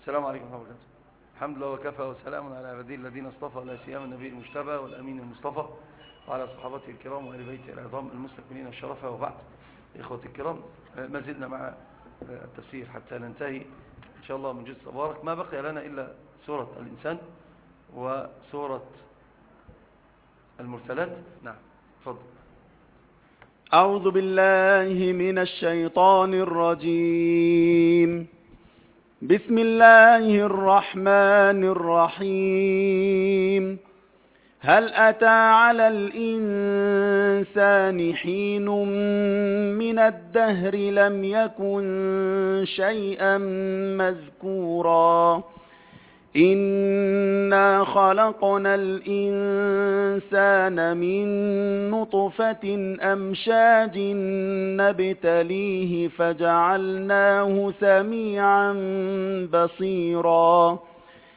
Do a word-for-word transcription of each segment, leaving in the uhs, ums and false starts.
السلام عليكم ورحمة الله وبركاته. الحمد لله وكفى وسلام على عباده الذين اصطفى، لا سيما النبي المجتبى والأمين المصطفى وعلى صحابته الكرام وآل بيته العظام المستكملين الشرف. وبعد، إخوتي الكرام، ما زلنا مع التفسير حتى ننتهي إن شاء الله من جزء تبارك. ما بقي لنا إلا سورة الإنسان وسورة المرسلات. نعم، تفضل. أعوذ بالله من الشيطان الرجيم. بسم الله الرحمن الرحيم. هل أتى على الإنسان حين من الدهر لم يكن شيئا مذكورا إنا خلقنا الإنسان من نطفة أمشاج نبتليه فجعلناه سميعا بصيرا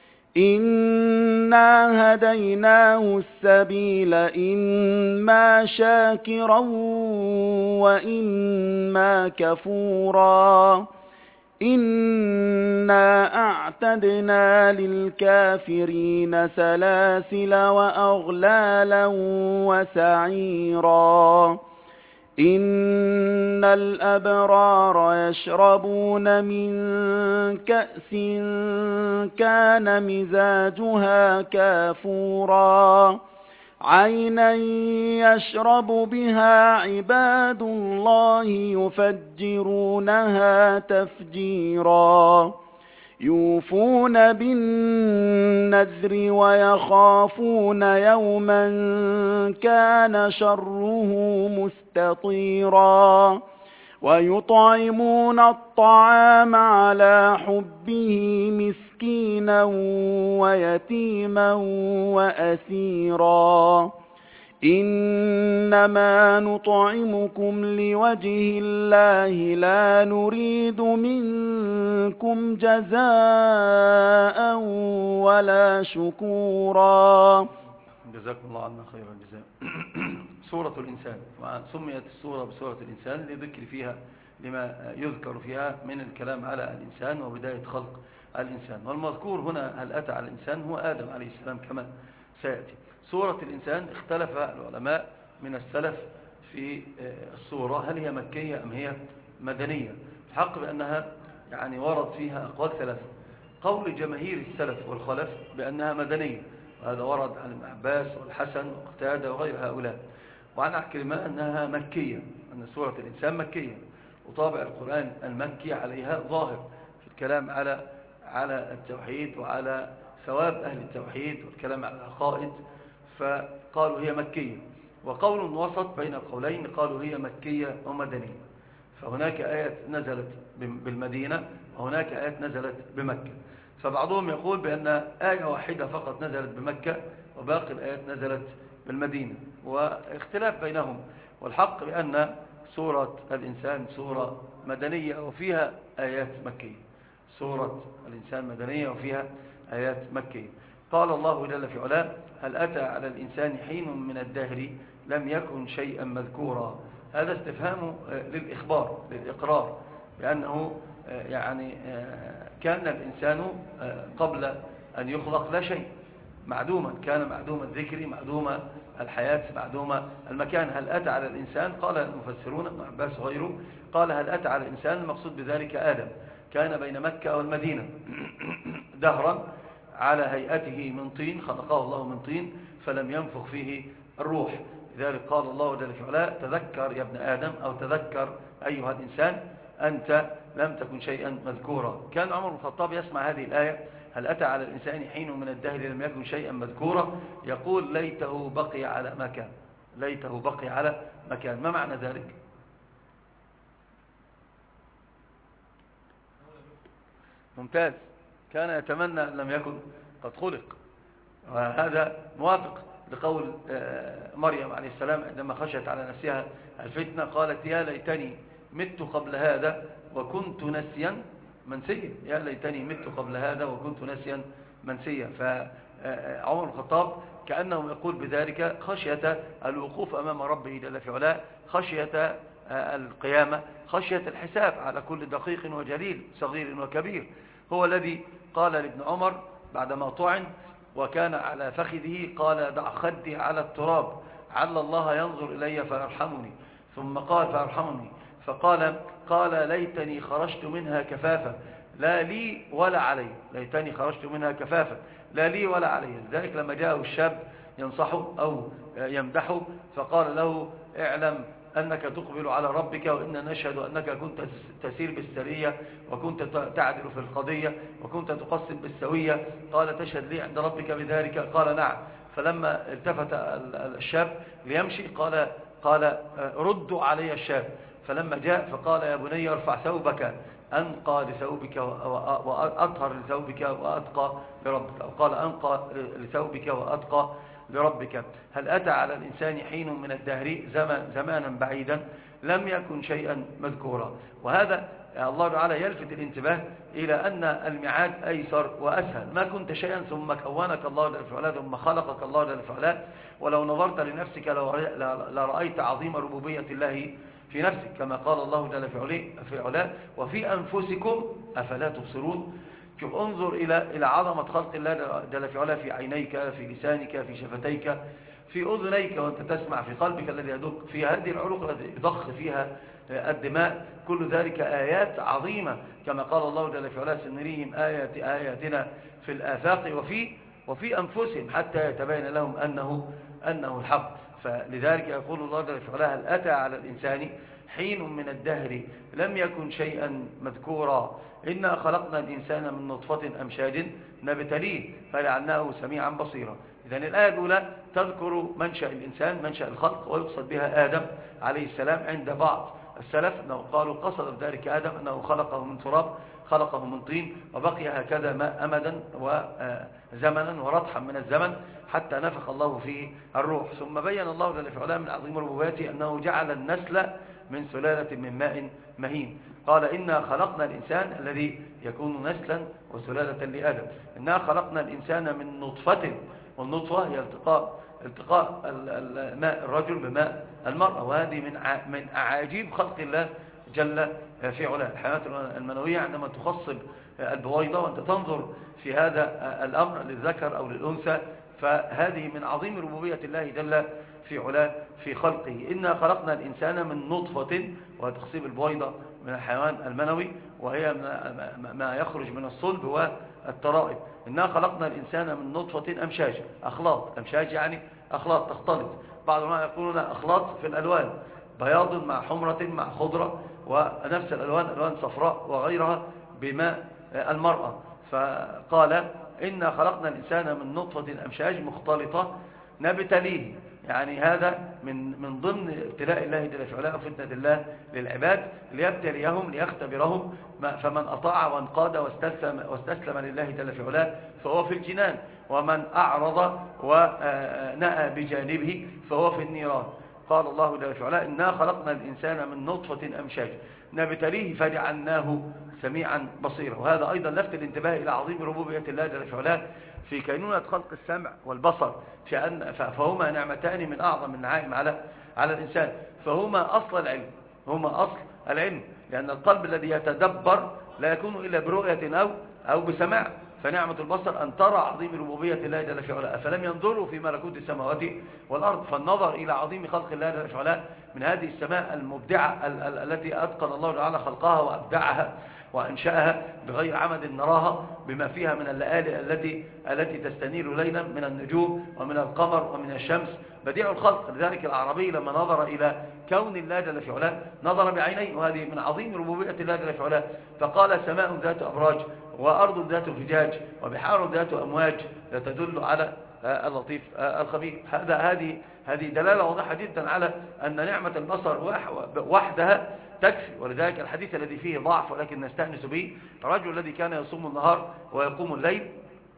إنا هديناه السبيل إما شاكرا وإما كفورا إنا أعتدنا للكافرين سلاسل وأغلالا وسعيرا إن الأبرار يشربون من كأس كان مزاجها كافورا عينا يشرب بها عباد الله يفجرونها تفجيرا يوفون بالنذر ويخافون يوما كان شره مستطيرا ويطعمون الطعام على حبه مسكينا ويتيما وأسيرا إنما نطعمكم لوجه الله لا نريد منكم جزاء ولا شكورا. جزاكم الله عنا خير الجزاء. سورة الإنسان، سميت السورة بسورة الإنسان لذكر فيها لما يذكر فيها من الكلام على الإنسان وبداية خلق الإنسان. والمذكور هنا هل أتى على الإنسان هو آدم عليه السلام كما سيأتي. سورة الإنسان اختلف العلماء من السلف في السورة هل هي مكية أم هي مدنية. الحق بأنها يعني ورد فيها أقوال ثلاثة. قول جماهير السلف والخلف بأنها مدنية، وهذا ورد عن ابن عباس والحسن وقتادة وغير هؤلاء. وعن عكرمة أنها مكية، أن سورة الإنسان مكية، وطابع القرآن المكي عليها ظاهر في الكلام على على التوحيد وعلى ثواب أهل التوحيد والكلام على العقائد، فقالوا هي مكية. وقول وسط بين القولين قالوا هي مكية ومدنية. فهناك آيات نزلت بالمدينة وهناك آيات نزلت بمكة. فبعضهم يقول بأن آية واحدة فقط نزلت بمكة وباقي الآيات نزلت بالمدينة، واختلاف بينهم. والحق بأن سورة الإنسان سورة مدنية وفيها آيات مكية. سورة الإنسان مدنية وفيها آيات مكية. قال الله جل في علاه هل أتى على الإنسان حين من الدهر لم يكن شيئا مذكورا. هذا استفهام للإخبار للإقرار بأنه يعني كان الإنسان قبل أن يخلق لا شيء، معدوما، كان معدوم الذكر معدوم الحياة معدوم المكان. هل أتى على الإنسان؟ قال المفسرون ابن عباس وغيره قال هل أتى على الإنسان المقصود بذلك آدم، كان بين مكة والمدينة دهرا على هيئته من طين، خلقه الله من طين فلم ينفخ فيه الروح. لذلك قال الله جل في علاه تذكر يا ابن آدم أو تذكر أيها الإنسان أنت لم تكن شيئا مذكورا. كان عمر بن الخطاب يسمع هذه الآية هل أتى على الإنسان حين من الدهر لم يكن شيئا مذكورا يقول ليته بقي على مكان، ليته بقي على مكان. ما معنى ذلك؟ ممتاز. كان يتمنى أن لم يكن قد خلق، وهذا موافق لقول مريم عليه السلام عندما خشت على نفسها الفتنة قالت يا ليتني مت قبل هذا وكنت نسيا منسيا. يا ليتني مت قبل هذا وكنت نسيا منسيا. فعمر الخطاب كأنه يقول بذلك خشية الوقوف أمام ربه جل في علاه، خشية القيامة، خشية الحساب على كل دقيق وجليل صغير وكبير. هو الذي قال لابن عمر بعدما طعن وكان على فخذه قال دع خدي على التراب عل الله ينظر إلي فيرحمني، ثم قال فيرحمني، فقال قال ليتني خرجت منها كفافا لا لي ولا علي، ليتني خرجت منها كفافا لا لي ولا علي. لذلك لما جاءه الشاب ينصحه أو يمدحه فقال له اعلم أنك تقبل على ربك، وإن نشهد أنك كنت تسير بالسرية وكنت تعدل في القضية وكنت تقسم بالسوية. قال تشهد لي عند ربك بذلك؟ قال نعم. فلما التفت الشاب ليمشي قال قال ردوا علي الشاب. فلما جاء فقال يا بني ارفع ثوبك أنقى لثوبك وأطهر لثوبك وأتقى لربك، أو قال أنقى لثوبك وأتقى لربك. هل أتى على الإنسان حين من الدهر زمان زمانا بعيدا لم يكن شيئا مذكورا. وهذا الله تعالى يلفت الانتباه إلى أن الميعاد أيسر وأسهل. ما كنت شيئا ثم كونك الله جل وعلا ثم خلقك الله جل وعلا، ولو نظرت لنفسك لرأيت عظيم ربوبية الله في نفسك، كما قال الله جل في علاه وفي أنفسكم أفلا تبصرون. شوف انظر إلى إلى عظمة خلق الله جل في علاه في عينيك، في لسانك، في شفتيك، في أذنيك وأنت تسمع، في قلبك الذي يدق، في هذه العروق التي يضخ فيها الدماء. كل ذلك آيات عظيمة، كما قال الله جل في علاه سنريهم آيات آياتنا في الآفاق وفي وفي أنفسهم حتى يتبين لهم أنه أنه الحق. فلذلك يقول الله جل في علاه هل أتى على الإنسان حين من الدهر لم يكن شيئا مذكورا إنا خلقنا الإنسان من نطفة أمشاج نبتليه فجعلناه سميعا بصيرا. إذن الآية الأولى تذكر منشأ الإنسان، منشأ الخلق، ويقصد بها آدم عليه السلام. عند بعض السلف أنه قالوا قصد بذلك آدم أنه خلقه من تراب، خلقه من طين، وبقي هكذا ما أمدا وزمنا ورطحا من الزمن حتى نفخ الله فيه الروح. ثم بين الله جل في علاه من عظيم ربوبيته أنه جعل النسل من سلالة من ماء مهين. قال إنا خلقنا الإنسان الذي يكون نسلا وسلالة لآدم، إنا خلقنا الإنسان من نطفة، والنطفة هي التقاء التقاء الماء الرجل بماء المرأة، وهذه من من أعاجيب خلق الله جل في علاه. الحيوانات المنوية عندما تخصب البويضة وأنت تنظر في هذا الأمر للذكر أو للأنثى فهذه من عظيم ربوبية الله جل في علاه في خلقه. إنا خلقنا الإنسان من نطفة، وتخصيب البويضة من الحيوان المنوي وهي ما يخرج من الصلب والترائب. إنا خلقنا الإنسان من نطفة أمشاج، أخلاط، أمشاج يعني أخلاط تختلط، بعض ما يقولون أخلاط في الألوان، بياض مع حمرة مع خضرة، ونفس الألوان ألوان صفراء وغيرها بماء المرأة. فقال إنا خلقنا الإنسان من نطفة أمشاج مختلطة نبتليه، يعني هذا من من ضمن ابتلاء الله جل في علاه وفتنة الله للعباد ليبتليهم ليختبرهم. فمن أطاع وانقاد واستسلم, واستسلم لله جل في علاه فهو في الجنان، ومن أعرض ونأى بجانبه فهو في النيران. قال الله جل في علاه إنا خلقنا الإنسان من نطفة أمشاج نبتليه فجعلناه سميعا بصيرا. وهذا أيضا لفت الانتباه إلى عظيم ربوبية الله جل في علاه في كينونة خلق السمع والبصر، فهما نعمتان من أعظم النعائم على على الإنسان، فهما أصل العلم، هما أصل العلم، لأن القلب الذي يتدبر لا يكون إلا برؤية أو أو بسماع. فنعمة البصر أن ترى عظيم ربوبية الله جل في علاه، أفلم ينظروا في ملكوت السماوات والأرض. فالنظر إلى عظيم خلق الله جل في علاه من هذه السماء المبدعة التي أتقن الله تعالى خلقها وأبدعها وأنشأها بغير عمد نراها، بما فيها من الليالي التي التي تستنير ليلا من النجوم ومن القمر ومن الشمس، بديع الخلق. لذلك الأعرابي لما نظر إلى كون الله جل في علاه نظر بعينيه، وهذه من عظيم ربوبية الله جل في علاه، فقال سماء ذات أبراج وأرض ذات فجاج وبحار ذات أمواج تدل على اللطيف الخبير. هذا هذه هذه دلالة واضحة جدا على أن نعمة البصر وحدها تكفي. ولذلك الحديث الذي فيه ضعف ولكن نستأنس به، الرجل الذي كان يصوم النهار ويقوم الليل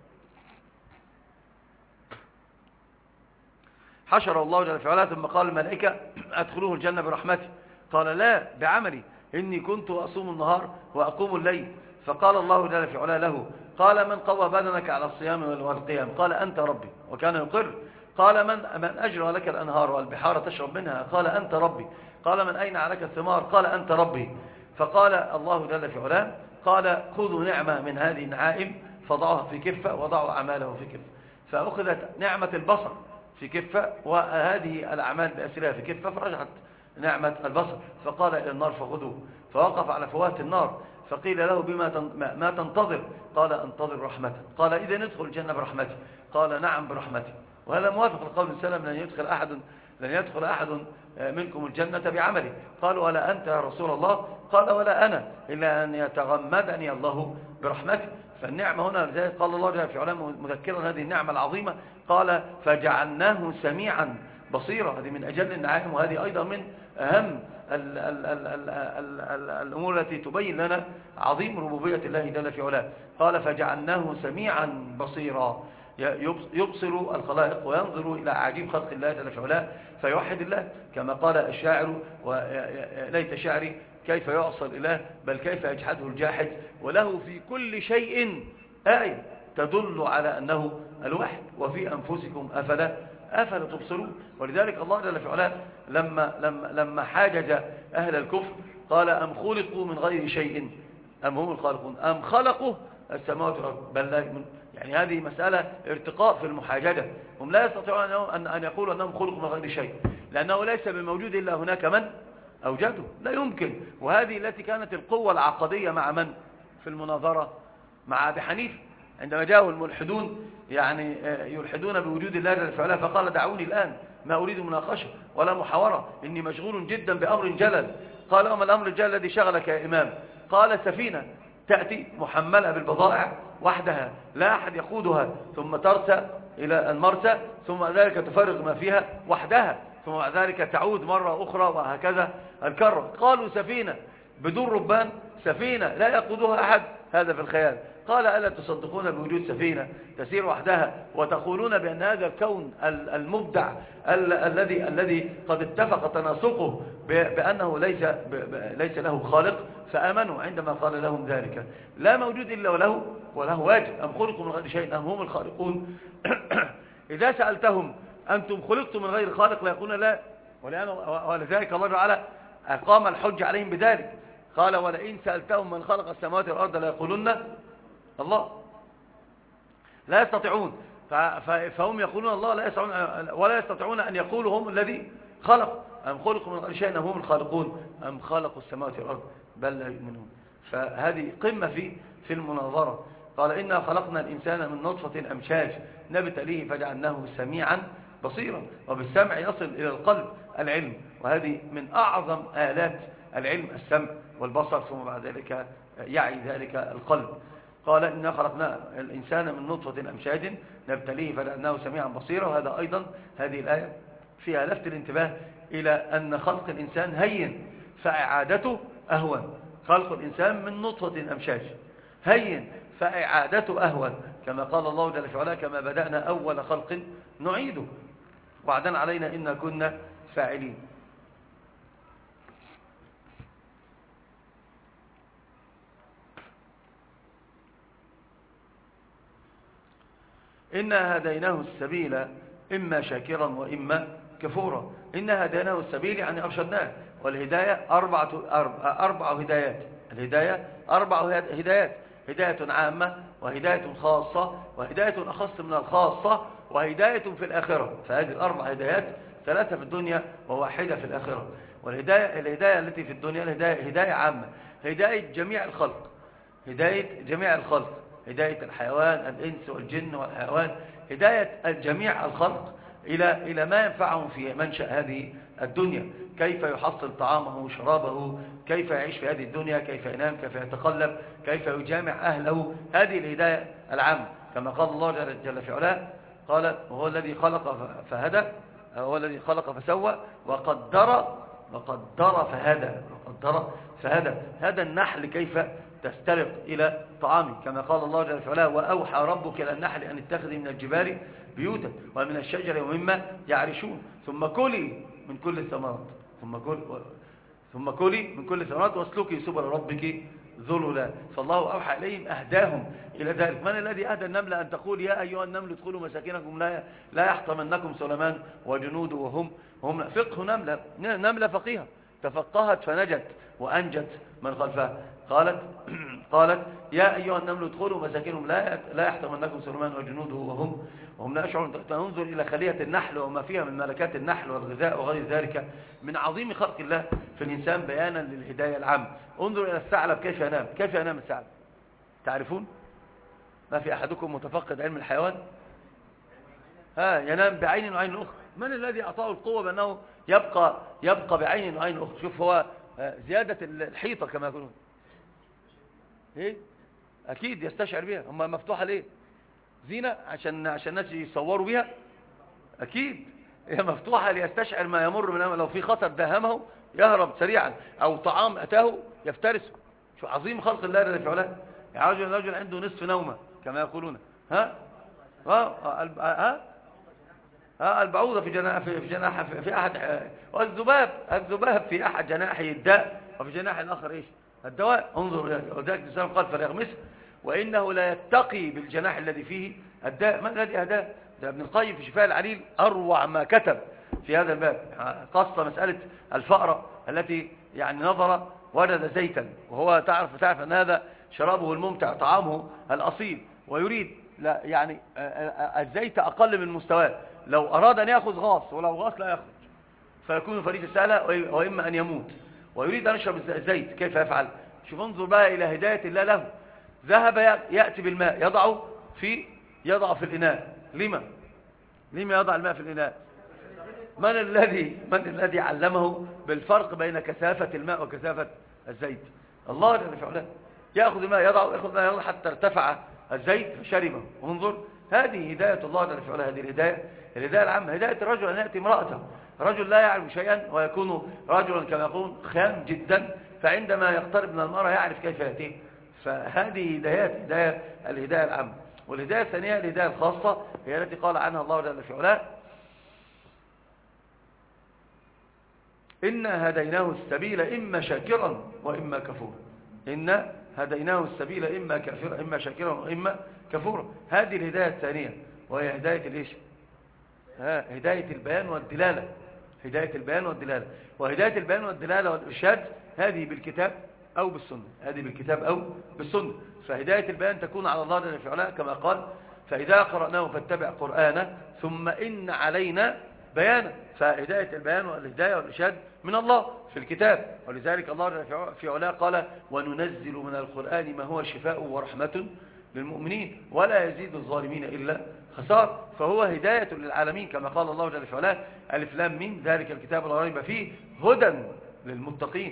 حشر الله جل في علاه ثم قال الملائكة أدخلوه الجنة برحمته، قال لا بعملي إني كنت أصوم النهار وأقوم الليل. فقال الله جل في علاه له قال من قوى بدنك على الصيام والقيام؟ قال أنت ربي، وكان يقر. قال من من أجرى لك الأنهار والبحار تشرب منها؟ قال أنت ربي. قال من أين عليك الثمار؟ قال أنت ربي. فقال الله جل في علاه قال خذوا نعمة من هذه النعائم فضعوها في كفة وضعوا أعماله في كفة، فأخذت نعمة البصر في كفة وهذه الأعمال بأسرها في كفة، فرجعت نعمة البصر، فقال إلى النار فخذوه، فوقف على فوات النار، فقيل له بما ما تنتظر؟ قال أنتظر رحمته. قال إذا ندخل الجنة برحمتي؟ قال نعم برحمتي. وهذا موافق لقول السلام لن يدخل أحد لن يدخل أحد منكم الجنة بعمله. قالوا ولا أنت يا رسول الله؟ قال ولا أنا إلا أن يتغمدني الله برحمته. فالنعمة هنا لذلك قال الله جل في علاه مذكرا هذه النعمة العظيمة، قال فجعلناه سميعا بصيرا. هذه من أجل النعائم، وهذه أيضا من أهم ال ال ال ال ال ال الأمور التي تبين لنا عظيم ربوبية الله جل في علاه. قال فجعلناه سميعا بصيرا، يبصر الخلائق وينظر إلى عجيب خلق الله جل في علاه فيوحد الله، كما قال الشاعر وليت شعري كيف يعصى الإله بل كيف يجحده الجاحد، وله في كل شيء آية تدل على أنه الواحد وفي أنفسكم أفلا أفلا تبصرون. ولذلك الله جل في علاه لما, لما, لما حاجج أهل الكفر قال أم خلقوا من غير شيء أم هم الخالقون أم خلقوا السماوات والأرض بل لا يؤمنون. يعني هذه مسألة ارتقاء في المحاججة، هم لا يستطيعون أن, أن يقولوا أنهم خلقوا من غير شيء، لأنه ليس بموجود إلا هناك من أوجده، لا يمكن. وهذه التي كانت القوة العقدية مع من في المناظرة؟ مع أبي حنيفة عندما جاءوا الملحدون يعني يلحدون بوجود الله جل في علاه، فقال دعوني الآن ما أريد مناقشة ولا محاورة، إني مشغول جدا بأمر جلل. قال وما الأمر الجلل الذي شغلك يا إمام؟ قال سفينة تأتي محملة بالبضائع وحدها لا أحد يقودها، ثم ترسى إلى المرسى، ثم ذلك تفرغ ما فيها وحدها، ثم بعد ذلك تعود مرة أخرى، وهكذا الكرة. قالوا سفينة بدون ربان، سفينة لا يقودها أحد، هذا في الخيال. قال ألا تصدقون بوجود سفينة تسير وحدها وتقولون بأن هذا الكون المبدع الذي الذي قد اتفق تناسقه بأنه ليس ليس له خالق؟ فآمنوا عندما قال لهم ذلك. لا موجود إلا وله وله واجب. أم خلقوا من غير شيء أم هم الخالقون؟ إذا سألتهم أنتم خلقتم من غير خالق لا يقولون لا، ولذلك الله تعالى أقام الحج عليهم بذلك، قال ولئن سألتهم من خلق السماوات والأرض لا يقولون الله. لا يستطيعون، فهم يقولون الله لا يستطيعون ولا يستطيعون أن يقولوا هم الذي خلق. أم خلقوا من غير شيء أم هم الخالقون أم خلقوا السماوات والأرض بل لا يؤمنون. فهذه قمة في في المناظرة. قال إنا خلقنا الإنسان من نطفة أمشاج نبتليه فجعلناه سميعا بصيرا. وبالسمع يصل إلى القلب العلم، وهذه من أعظم آلات العلم السمع والبصر، ثم بعد ذلك يعي ذلك القلب. قال إنا خلقنا الإنسان من نطفة أمشاج نبتليه فجعلناه سميعا بصيرا. وهذا أيضا هذه الآية فيها لفت الانتباه إلى أن خلق الإنسان هين فإعادته أهون. خلق الإنسان من نطفة أمشاج هين فإعادته أهون، كما قال الله جل وعلا كما بدأنا أول خلق نعيده وعدا علينا إنا كنا فاعلين. إنا هديناه السبيل إما شاكرا وإما كفورا. إنا هديناه السبيل يعني أرشدناه، والهداية أربعة, أربع هدايات. الهداية أربع هدايات: هداية عامة وهداية خاصة وهداية أخص من الخاصة وهداية في الآخرة. فهذه الأربع هدايات، ثلاثة في الدنيا وواحدة في الآخرة. والهداية الهداية التي في الدنيا الهداية هداية عامة، هداية جميع الخلق، هداية جميع الخلق، هداية الحيوان الإنس والجن والحيوان، هداية جميع الخلق إلى إلى ما ينفعهم في منشأ هذه الدنيا، كيف يحصل طعامه وشرابه، كيف يعيش في هذه الدنيا، كيف ينام، كيف يتقلب، كيف يجامع أهله. هذه الهداية العامة، كما قال الله جل في علاه قال وهو الذي خلق فهدى، هو الذي خلق فسوى وقدر وقدر فهدى وقدر فهدى. هذا النحل كيف تسترق إلى طعامه، كما قال الله جل في علاه وأوحى ربك إلى النحل أن اتخذي من الجبال بيوتا ومن الشجر ومما يعرشون ثم كلي من كل الثمرات ثم كل ثم كلي من كل الثمرات واسلكي سبل ربك ذللا. فالله أوحى إليهم أهداهم إلى ذلك. من الذي أهدى النملة أن تقول يا أيها النمل ادخلوا مساكنكم لا لا يحطمنكم سليمان وجنوده وهم هم فقه نملة نملة فقيهة تفقهت فنجت وأنجت من خلفها. قالت قالت يا أيها النمل ادخلوا مساكنهم لا لا يحطمنكم سليمان وجنوده وهم وهم لا يشعرون. تنظر إلى خلية النحل وما فيها من ملكات النحل والغذاء وغير ذلك من عظيم خلق الله في الإنسان بيانا للهداية العامة. انظر إلى الثعلب كيف ينام. كيف ينام الثعلب؟ تعرفون؟ ما في أحدكم متفقد علم الحيوان؟ ها ينام بعين وعين أخرى. من الذي أعطاه القوة بأنه يبقى يبقى بعين وعين أخرى؟ شوف هو زيادة الحيطة كما يقولون ايه اكيد يستشعر بها. هم مفتوحة ليه؟ زينة عشان عشان الناس يصوروا بها؟ اكيد هي مفتوحة ليستشعر ما يمر من أمل. لو في خطر داهمه يهرب سريعا، او طعام اتاه يفترسه. شو عظيم خلق الله الذي في علاه. يعني رجل رجل عنده نصف نومة كما يقولون. ها ها ها ها البعوضة في جناح في جناح في احد، والذباب الذباب في احد جناحه الداء وفي جناح الاخر ايش؟ الدواء. انظر وذلك الإنسان قال فليغمسه وإنه لا يتقي بالجناح الذي فيه الداء. من الذي أهداه؟ ده ابن القيم في شفاء العليل أروع ما كتب في هذا الباب. قصة مسألة الفأرة التي يعني نظر وجد زيتا، وهو تعرف تعرف أن هذا شرابه الممتع طعامه الأصيل، ويريد لا يعني الزيت أقل من مستواه. لو أراد أن يأخذ غاص، ولو غاص لا يخرج فيكون فريق السهلة، وإما أن يموت. ويريد أن يشرب الزيت، كيف يفعل؟ شوف انظر بقى إلى هداية الله له. ذهب يأتي بالماء يضعه في يضع في الإناء. لما؟ لما يضع الماء في الإناء؟ من الذي من الذي علمه بالفرق بين كثافة الماء وكثافة الزيت؟ الله جل في علاه. يأخذ الماء يضعه يأخذ الماء يضعه حتى ارتفع الزيت فشربه. انظر هذه هداية الله جل في علاه. هذه الهداية الهداية العامة. هداية الرجل أن يأتي امرأته، رجل لا يعرف شيئا ويكون رجلا كما يقول خام جدا، فعندما يقترب من المرأة يعرف كيف يأتيه. فهذه هدايات هداية الهداية العامة. والهداية الثانية الهداية الخاصة هي التي قال عنها الله جل في علاه إنا هديناه السبيل إما شاكرا وإما كفورا. إنا هديناه السبيل إما كافرا إما شاكرا وإما كفورا. هذه الهداية الثانية وهي هداية الإيش؟ ها هداية البيان والدلالة. هداية البيان والدلالة. وهداية البيان والدلالة والإرشاد هذه بالكتاب أو بالسنة. هذه بالكتاب أو بالسنة. فهداية البيان تكون على الله جل في علاه كما قال فإذا قرأناه فاتبع قرآنه ثم إن علينا بيانا. فهداية البيان والهداية والإرشاد من الله في الكتاب. ولذلك الله جل في علاه قال وننزل من القرآن ما هو شفاء ورحمة للمؤمنين ولا يزيد الظالمين إلا خسار. فهو هداية للعالمين كما قال الله جل في علاه ألف لام ميم ذلك الكتاب لا ريب فيه هدى للمتقين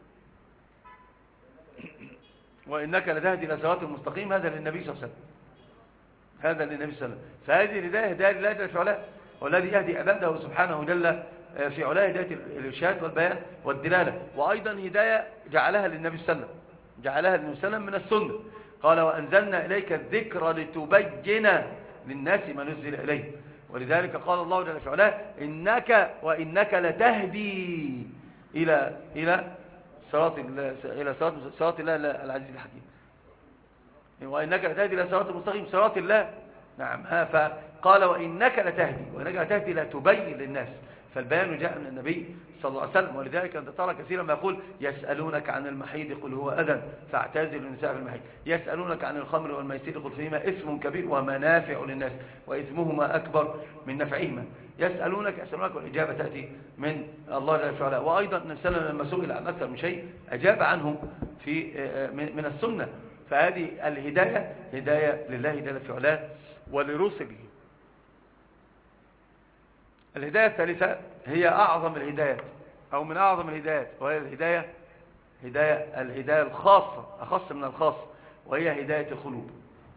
وإنك لتهدي إلى صراط المستقيم. هذا للنبي صلى الله عليه وسلم. هذا للنبي صلى الله عليه وسلم. فهذه الهداية هداية لله جل في علاه، والذي يهدي عباده سبحانه جل في علاه هداية الإرشاد والبيان والدلالة. وأيضا هداية جعلها للنبي صلى الله عليه وسلم جعلها للنبي صلى الله عليه وسلم من السنة. قال وأنزلنا إليك الذكر لتبين للناس ما نزل إليه. ولذلك قال الله جل في علاه إنك وإنك لتهدي إلى إلى صراط إلى صراط صراط الله العزيز الحكيم. وإنك لتهدي إلى صراط المستقيم صراط الله. نعم. ها فقال وإنك لتهدي وإنك لتهدي لتبين للناس. فالبيان جاء من النبي صلى الله عليه وسلم. ولذلك أنت ترى كثيرا ما يقول يسألونك عن المحيض قل هو أذى فاعتزلوا النساء في المحيض. يسألونك عن الخمر والميسر قل فيهما إثم كبير ومنافع للناس وإثمهما أكبر من نفعهما. يسألونك يسألونك والإجابة تأتي من الله جل وعلا. وأيضا النبي صلى الله عليه وسلم لما سئل عن أكثر من شيء أجاب عنه في من السنة. فهذه الهداية هداية لله جل وعلا ولرسله. الهداية الثالثة هي أعظم الهدايات أو من أعظم الهدايات، وهي الهداية هداية الهداية الخاصة أخص من الخاصة، وهي هداية القلوب.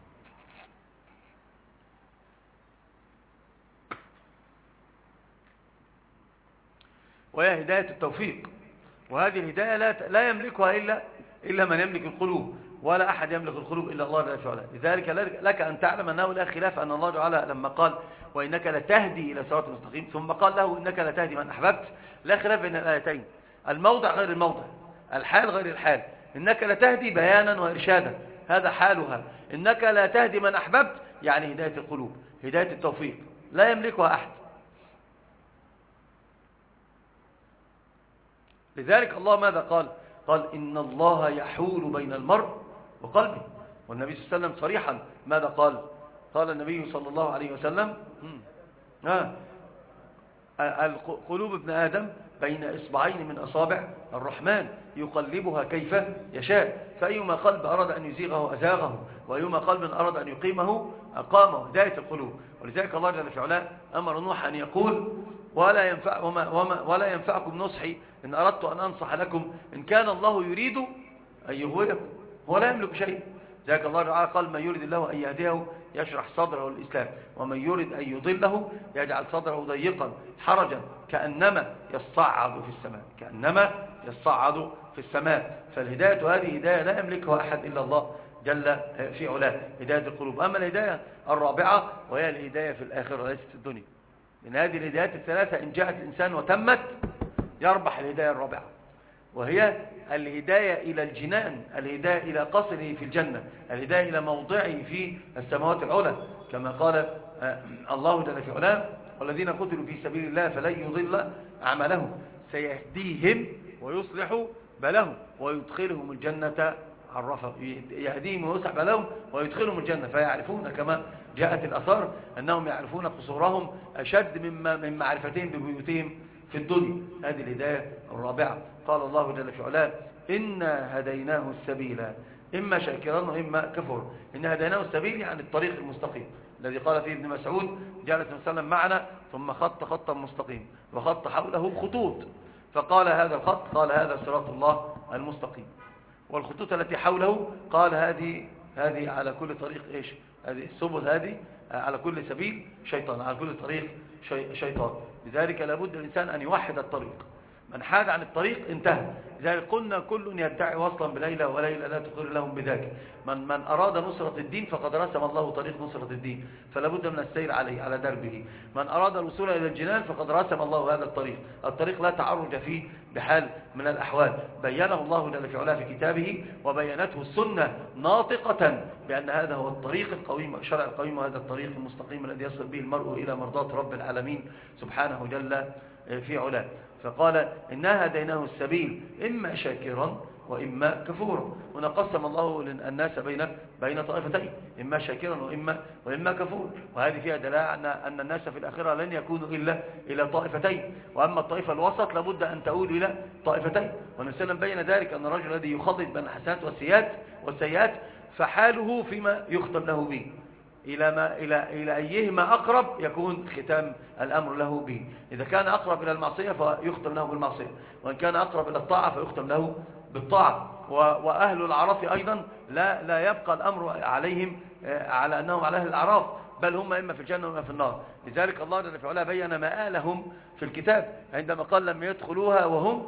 وهي هداية التوفيق. وهذه الهداية لا لا يملكها إلا إلا من يملك القلوب، ولا أحد يملك القلوب إلا الله جل وعلا. لذلك لك أن تعلم أنه لا خلاف أن الله تعالى لما قال وإنك لتهدي إلى صراط مستقيم ثم قال له إنك لتهدي من أحببت، لا خلاف بين الآيتين. الموضع غير الموضع، الحال غير الحال. إنك لتهدي بيانا وإرشادا هذا حالها. إنك لا تهدي من أحببت يعني هداية القلوب، هداية التوفيق لا يملكها أحد. لذلك الله ماذا قال؟ قال إن الله يحول بين المرء وقلبه. والنبي صلى الله عليه وسلم صريحا ماذا قال؟ قال النبي صلى الله عليه وسلم ها قلوب ابن آدم بين إصبعين من أصابع الرحمن يقلبها كيف يشاء، فأيما قلب أراد أن يزيغه أزاغه، وأيما قلب أراد أن يقيمه أقامه. هداية القلوب. ولذلك الله جل في علاه أمر نوح أن يقول ولا ينفع وما وما ولا ينفعكم نصحي إن أردت أن أنصح لكم إن كان الله يريد أن يغويكم، هو لا يملك شيء. ذلك الله تعالى قال من يريد الله أن يهديه يشرح صدره للإسلام، ومن يريد أن يضله يجعل صدره ضيقا حرجا كأنما يصعد في السماء، كأنما يصعد في السماء. فالهداية هذه هداية لا يملكها أحد إلا الله جل في علاه، هداية القلوب. أما الهداية الرابعة وهي الهداية في الآخرة وليست في الدنيا. من هذه الهدايات الثلاثة إن جاءت الإنسان وتمت يربح الهداية الرابعة، وهي الهداية إلى الجنان، الهداية إلى قصره في الجنة، الهداية إلى موضعه في السماوات العلى، كما قال الله جل في علاه والذين قتلوا في سبيل الله فلن يضل أعمالهم سيهديهم ويصلح بالهم ويدخلهم الجنة عرفه، يهديهم ويصلح بالهم ويدخلهم الجنة. فيعرفون كما جاءت الأثار أنهم يعرفون قصورهم أشد مما من معرفتهم ببيوتهم في الدنيا. هذه الهداية الرابعة. قال الله جل في علاه إنا هديناه السبيل إما شاكرا وإما كفورا. إنا هديناه السبيل يعني الطريق المستقيم الذي قال فيه ابن مسعود جلس وسلم معنا ثم خط خطا مستقيم وخط حوله خطوط، فقال هذا الخط قال هذا صراط الله المستقيم، والخطوط التي حوله قال هذه هذه على كل طريق ايش؟ هذه السبل هذه على كل سبيل شيطان، على كل طريق شي شيطان. لذلك لابد الإنسان أن يوحد الطريق، من حاد عن الطريق انتهى. لذلك قلنا كل يدعي وصلا بليلة وليلة لا تقر لهم بذاك. من, من أراد نصرة الدين فقد رسم الله طريق نصرة الدين فلابد من السير عليه على دربه. من أراد الوصول إلى الجنان فقد رسم الله هذا الطريق، الطريق لا تعرج فيه بحال من الأحوال، بينه الله جل في علاه في كتابه وبينته السنة ناطقة بأن هذا هو الطريق القويم الشرع القويم، وهذا الطريق المستقيم الذي يصل به المرء إلى مرضاة رب العالمين سبحانه جل في علاه. فقال إنا هديناه السبيل إما شاكرا وإما كفورا. هنا قسم الله الناس بين بين طائفتين، إما شاكرا وإما وإما كفورا، وهذه فيها دلالة أن أن الناس في الآخرة لن يكونوا إلا إلى طائفتين، وأما الطائفة الوسط لابد أن تؤول إلى طائفتين. والنبي صلى الله عليه وسلم بين ذلك أن الرجل الذي يخلط بين الحسنات والسيئات والسيئات فحاله فيما يختم له به، إلى ما إلى إلى أيهما أقرب يكون ختام الأمر له به. إذا كان أقرب إلى المعصية فيختم له بالمعصية، وإن كان أقرب إلى الطاعة فيختم له بالطاعة. وأهل الأعراف أيضا لا لا يبقى الأمر عليهم على أنهم على أهل الأعراف، بل هم إما في الجنة وإما في النار. لذلك الله جل وعلا بين مآلهم في الكتاب عندما قال لم يدخلوها وهم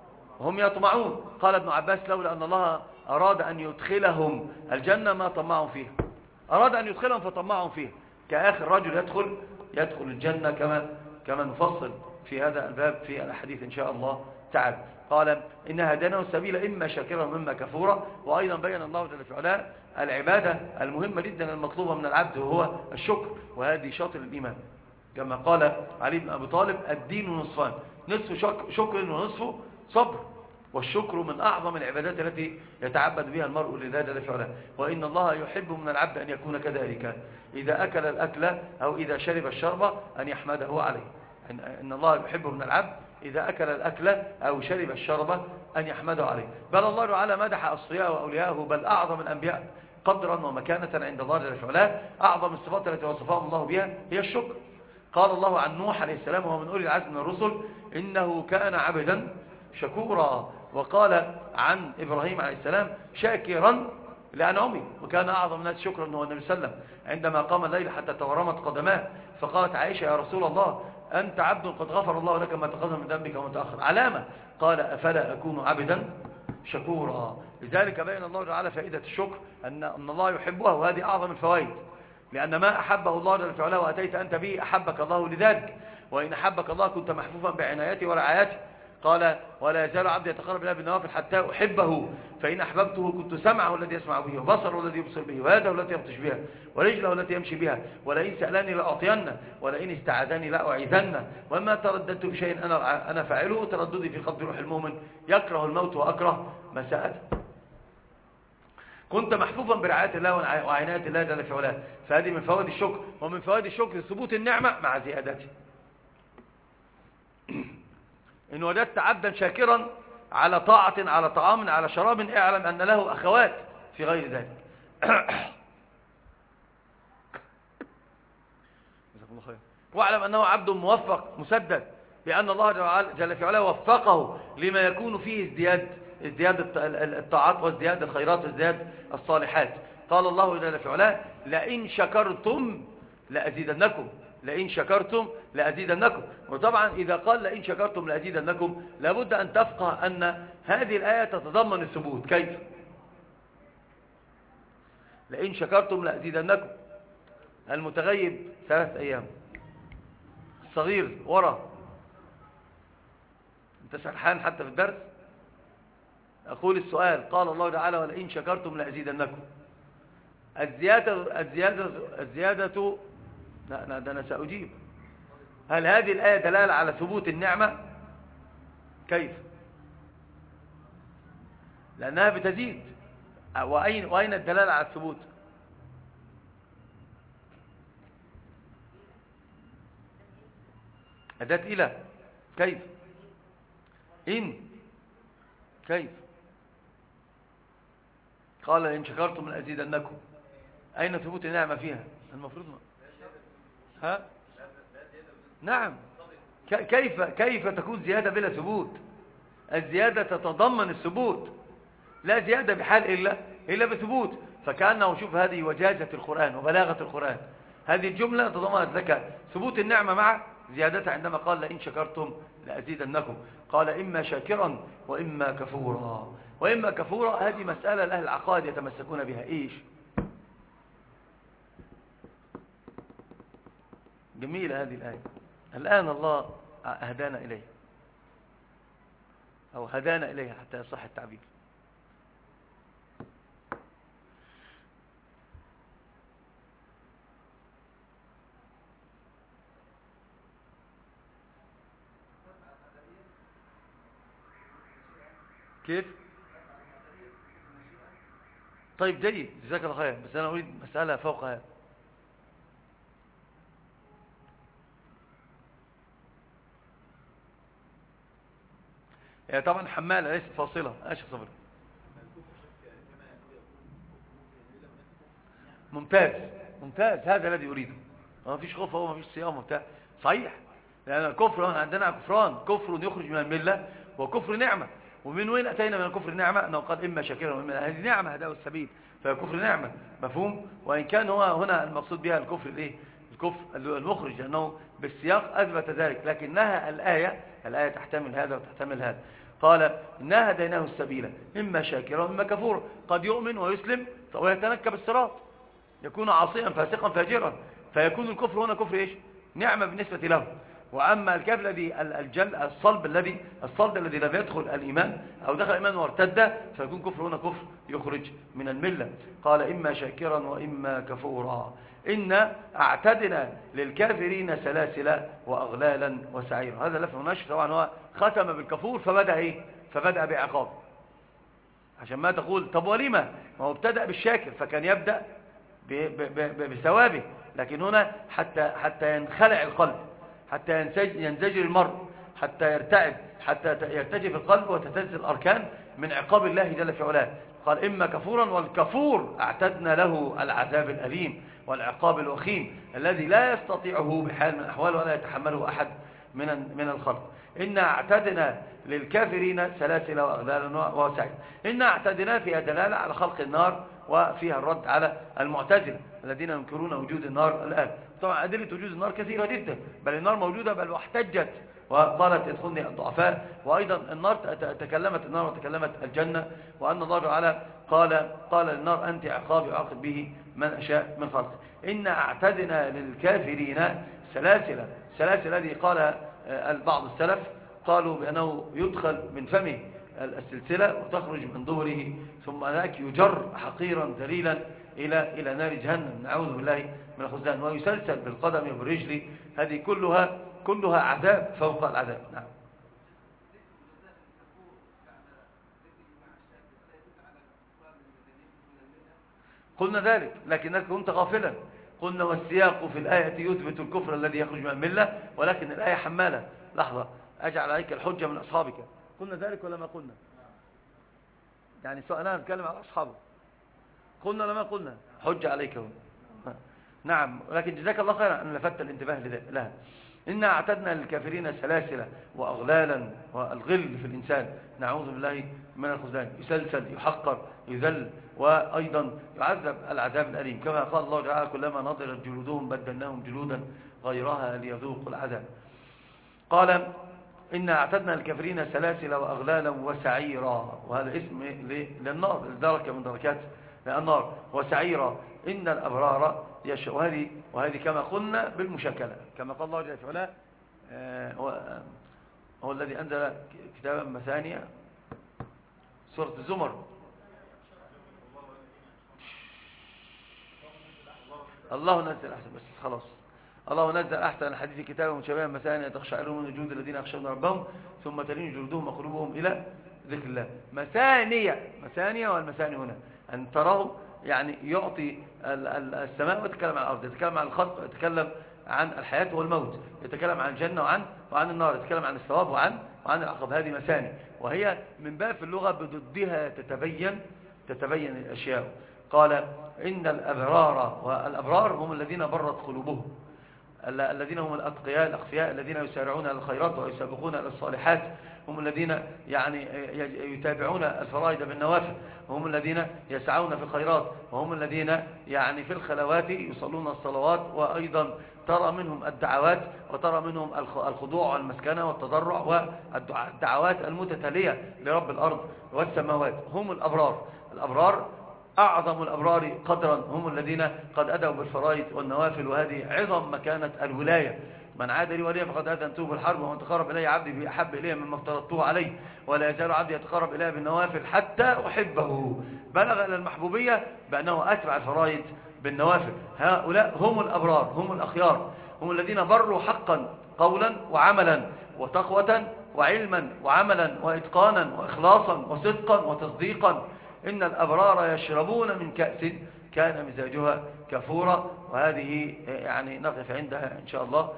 هم يطمعون. قال ابن عباس لولا أن الله أراد أن يدخلهم الجنة ما طمعوا فيها، أراد أن يدخلهم فطمعهم فيها، كآخر رجل يدخل يدخل الجنة كما كما نفصل في هذا الباب في الحديث إن شاء الله تعالى. قال إن هديناه السبيل إما شاكرا وإما كفورا. وأيضا بين الله جل وعلا العبادة المهمة جدا المطلوبة من العبد وهو الشكر، وهذه شاطر الإيمان كما قال علي بن أبي طالب الدين نصفان، نصف شكر ونصف صبر، والشكر من أعظم العبادات التي يتعبد بها المرء لله جل وعلا. وإن الله يحب من العبد أن يكون كذلك، إذا أكل الأكل أو إذا شرب الشرب أن يحمده عليه. إن الله يحب من العبد إذا أكل الأكل أو شرب الشرب أن يحمده عليه. بل الله تعالى مدح أصفياء وأولياءه بل أعظم الأنبياء قدرا ومكانة عند الله جل وعلا. أعظم الصفات التي وصفهم الله بها هي الشكر. قال الله عن نوح عليه السلام وهو من أولي العزم من الرسل إنه كان عبدا شكورا. وقال عن إبراهيم عليه السلام شاكرا لأنعمه، وكان أعظم الناس شكرا هو النبي صلى الله عليه وسلم عندما قام الليل حتى تورمت قدماه، فقالت عائشة يا رسول الله أنت عبد قد غفر الله لك ما تقدم من ذنبك وما تأخر، علامة قال أفلا أكون عبدا شكورا. لذلك بين الله تعالى فائدة الشكر أن الله يحبها، وهذه أعظم الفوائد، لأن ما أحبه الله جل وعلا وأتيت أنت به أحبك الله لذلك، وإن أحبك الله كنت محفوفا بعنايته ورعايته. قال ولا يزال عبدي يتقرب إلي بالنوافل حتى أحبه فإن أحببته كنت سمعه الذي يسمع به وبصره الذي يبصر به ويده التي يبطش بها ورجله التي يمشي بها ولئن سألني لأعطينه ولئن استعاذني لأعيذنه وما ترددت بشيء أنا أنا فاعله ترددي في قبض روح المؤمن يكره الموت وأكره مساءته. كنت محفوفا برعاية الله وعناية الله جل في علاه. فهذه من فوائد الشكر، ومن فوائد الشكر ثبوت النعمة مع زيادته. إن وجدت عبدا شاكرا على طاعة، على طعام، على شراب، اعلم أن له أخوات في غير ذلك. واعلم أنه عبد موفق مسدد، بأن الله جل في علاه وفقه لما يكون فيه ازدياد ازدياد الطاعات وازدياد الخيرات وازدياد الصالحات. قال الله جل في علاه: لئن شكرتم لأزيدنكم، لئن شكرتم لأزيدنكم. وطبعا إذا قال لئن شكرتم لأزيدنكم لابد أن تفقه أن هذه الآية تتضمن الثبوت. كيف؟ لئن شكرتم لأزيدنكم. المتغيب ثلاث أيام، الصغير ورا، انت سرحان حتى في الدرس. أقول السؤال: قال الله تعالى: ولئن شكرتم لأزيدنكم. الزيادة الزيادة الزيادة لا لا ده أنا سأجيب. هل هذه الآية دلالة على ثبوت النعمة؟ كيف؟ لأنها بتزيد. وأين وأين الدلالة على الثبوت؟ أداة إلى. كيف؟ إن. كيف؟ قال إن شكرتم لأزيدنكم. أين ثبوت النعمة فيها؟ المفروض ما. ها؟ نعم. كيف كيف تكون زيادة بلا ثبوت؟ الزيادة تتضمن الثبوت، لا زيادة بحال إلا إلا بثبوت. فكأنه شوف هذه وجازة القرآن وبلاغة القرآن. هذه الجملة تضمنت لك ثبوت النعمة مع زيادتها عندما قال لئن شكرتم لأزيدنكم. قال إما شاكرا وإما كفورا. وإما كفورا هذه مسألة لأهل العقائد يتمسكون بها. إيش؟ جميلة هذه الآية. الآن الله هدانا إليه، أو هدانا إليها حتى يصح التعبير. كيف؟ طيب جيد، جزاك الله خير، بس أنا أريد مسألة فوق هذا. يعني طبعا حمالة ليست فاصلة. أشي صبر. ممتاز ممتاز، هذا الذي أريده. ما فيش خوف، هو ما فيش صيام ممتاز صحيح. لأن الكفر عندنا كفران: كفر يخرج من الملة، وكفر نعمة. ومن وين أتينا من الكفر نعمة؟ أنه قال إما شاكرا وإما. هذه نعمة، هداه السبيل، فكفر نعمة مفهوم. وإن كان هو هنا المقصود بها الكفر الإيه؟ الكفر المخرج، لأنه بالسياق أثبت ذلك، لكنها الآية الآية تحتمل هذا وتحتمل هذا. قال إنا هديناه السبيل إما شاكرا وإما كفورا. قد يؤمن ويسلم ويتنكب الصراط، يكون عاصيا فاسقا فاجرا، فيكون الكفر هنا كفر إيش؟ نعمة بالنسبة له. وأما الكافر الذي الجل الصلب الذي الصلب الذي لم يدخل الإيمان أو دخل الإيمان وارتد، فيكون كفر هنا كفر يخرج من الملة. قال إما شاكرا وإما كفورا. إن أعتدنا للكافرين سلاسل وأغلالا وسعيرا. هذا لفظ نشر. طبعا هو ختم بالكفور فبدأ إيه؟ فبدأ بعقاب، عشان ما تقول طب ولما؟ ما هو ابتدأ بالشاكر فكان يبدأ بثوابه، لكن هنا حتى حتى ينخلع القلب، حتى ينزجر المرء، حتى يرتعب، حتى يرتجف القلب وتتزل الأركان من عقاب الله جل في علاه. قال إما كفورا، والكفور اعتدنا له العذاب الأليم والعقاب الوخيم الذي لا يستطيعه بحال من الأحوال ولا يتحمله أحد من من الخلق. إن اعتدنا للكافرين سلاسل وأغلالا وسعيرا. إن اعتدنا فيها دلالة على خلق النار، وفيها الرد على المعتزلة الذين ينكرون وجود النار الآن. طبعا أدلة وجود النار كثيرة جدا، بل النار موجودة، بل واحتجت وقالت ادخلني الضعفاء. وأيضا النار تكلمت النار وتكلمت الجنة، وأن الله تعالى قال قال للنار أنت عقابي أعاقب به من أشاء من خلق. إن اعتدنا للكافرين سلاسل. سلاسل الذي قال بعض السلف قالوا بأنه يدخل من فمه السلسلة وتخرج من ظهره، ثم ذاك يجر حقيرا ذليلا إلى إلى نار جهنم، نعوذ بالله من الخزلان، ويسلسل بالقدم وبالرجل. هذه كلها كلها عذاب فوق العذاب. نعم. قلنا ذلك لكنك كنت غافلا. قلنا والسياق في الآية يثبت الكفر الذي يخرج من الملة، ولكن الآية حمالة. لحظة، أجعل عليك الحجة من أصحابك. قلنا ذلك ولا ما قلنا؟ يعني سؤالنا نتكلم على أصحابه. قلنا ولا ما قلنا؟ حجة عليك. نعم، لكن جزاك الله خيرا أن لفت الانتباه لها. إنا أعتدنا للكافرين سلاسل وأغلالا، والغل في الإنسان نعوذ بالله من الخذلان، يسلسل، يحقر، يذل، وأيضا يعذب العذاب الأليم، كما قال الله تعالى كلما نضجت جلودهم بدلناهم جلودا غيرها ليذوقوا العذاب. قال إنا أعتدنا للكافرين سلاسل وأغلالا وسعيرا، وهذا اسم للنار، دركة من دركات النار، وسعيرا. إن الأبرار يش... وهذه وهذه كما قلنا بالمشاكلة، كما قال الله جل وعلا آه هو, هو الذي أنزل كتابا مثانية، سورة الزمر. الله نزل أحسن، بس خلاص. الله نزل أحسن الحديث كتابا متشابها مثانية تخشعر من جلود الذين يخشون ربهم ثم تلين جلودهم وقلوبهم إلى ذكر الله. مثانية، مثانية، والمثاني هنا أن تراه يعني يعطي السماء ويتكلم عن الأرض، يتكلم عن الخلق، يتكلم عن الحياة والموت، يتكلم عن الجنة وعن وعن النار، يتكلم عن الثواب وعن وعن العقاب. هذه مثاني، وهي من باب في اللغة بضدها تتبين تتبين الأشياء. قال إن الأبرار، والأبرار هم الذين برت قلوبهم، الذين هم الأتقياء الأخفياء الذين يسارعون إلى الخيرات ويسابقون إلى الصالحات، هم الذين يعني يتابعون الفرائض بالنوافل، وهم الذين يسعون في الخيرات، وهم الذين يعني في الخلوات يصلون الصلوات، وأيضا ترى منهم الدعوات، وترى منهم الخضوع والمسكنة والتضرع والدعوات المتتالية لرب الأرض والسماوات. هم الأبرار. الأبرار أعظم الأبرار قدرا هم الذين قد أدوا بالفرائض والنوافل، وهذه عظم مكانة الولاية. من عاد لي وليا فقد آذنته بالحرب، ومن تقرب إلي عبدي بأحب إلي مما افترضته عليه، ولا يزال عبدي يتقرب إلي بالنوافل حتى أحبه. بلغ إلى المحبوبية بأنه أتبع الفرائض بالنوافل. هؤلاء هم الأبرار، هم الأخيار، هم الذين بروا حقا قولا وعملا وتقوة وعلما وعملا وإتقانا وإخلاصا وصدقا وتصديقا. إن الأبرار يشربون من كأس كان مزاجها كفورا. وهذه يعني نقف عندها إن شاء الله.